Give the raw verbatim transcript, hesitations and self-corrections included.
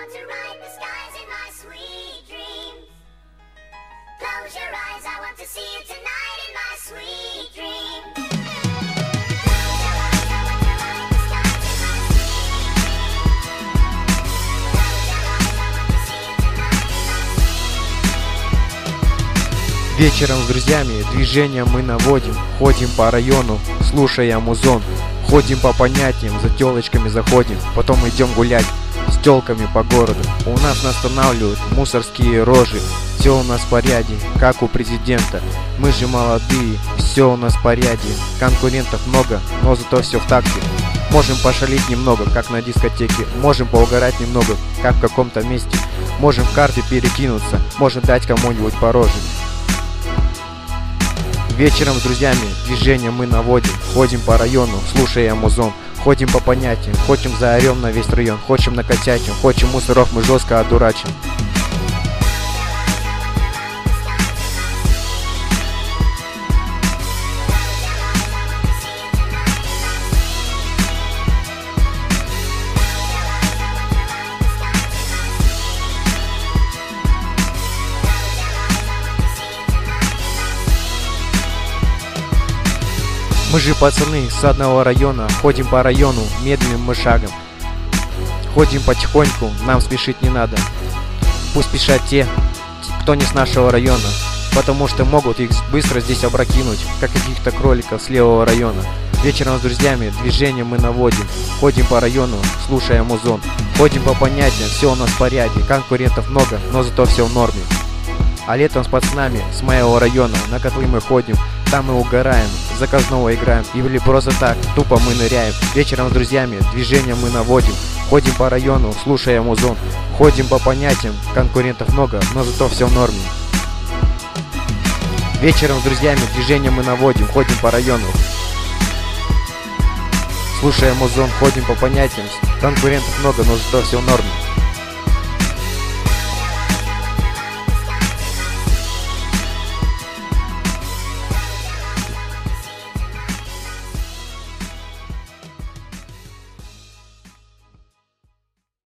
want to ride the skies in my sweet dreams. Close your eyes, I want to see you tonight in my sweet dreams. Вечером с друзьями движение мы наводим, ходим по району, слушая музон. Ходим по понятиям, за телочками заходим, потом идем гулять с телками по городу. У нас останавливают мусорские рожи, все у нас в порядке, как у президента. Мы же молодые, все у нас в порядке, конкурентов много, но зато все в такте. Можем пошалить немного, как на дискотеке, можем поугарать немного, как в каком-то месте. Можем в карты перекинуться, можем дать кому-нибудь по роже. Вечером с друзьями движение мы наводим, ходим по району, слушая музон. Ходим по понятиям, хотим заорем на весь район, хочем накатятим, хочем мусоров мы жестко одурачим. Мы же пацаны с одного района, ходим по району медленным мы шагом. Ходим потихоньку, нам спешить не надо. Пусть спешат те, кто не с нашего района, потому что могут их быстро здесь опрокинуть, как каких-то кроликов с левого района. Вечером с друзьями движение мы наводим, ходим по району, слушая музон. Ходим по понятиям, все у нас в порядке, конкурентов много, но зато все в норме. А летом с пацанами с моего района на котлы мы ходим, там мы угораем, заказного играем, или просто так, тупо мы ныряем. Вечером с друзьями движение мы наводим, ходим по району, слушая музон. Ходим по понятиям, конкурентов много, но зато все в норме. Вечером с друзьями движение мы наводим, ходим по району, слушая музон. Ходим по понятиям, конкурентов много, но зато все в норме.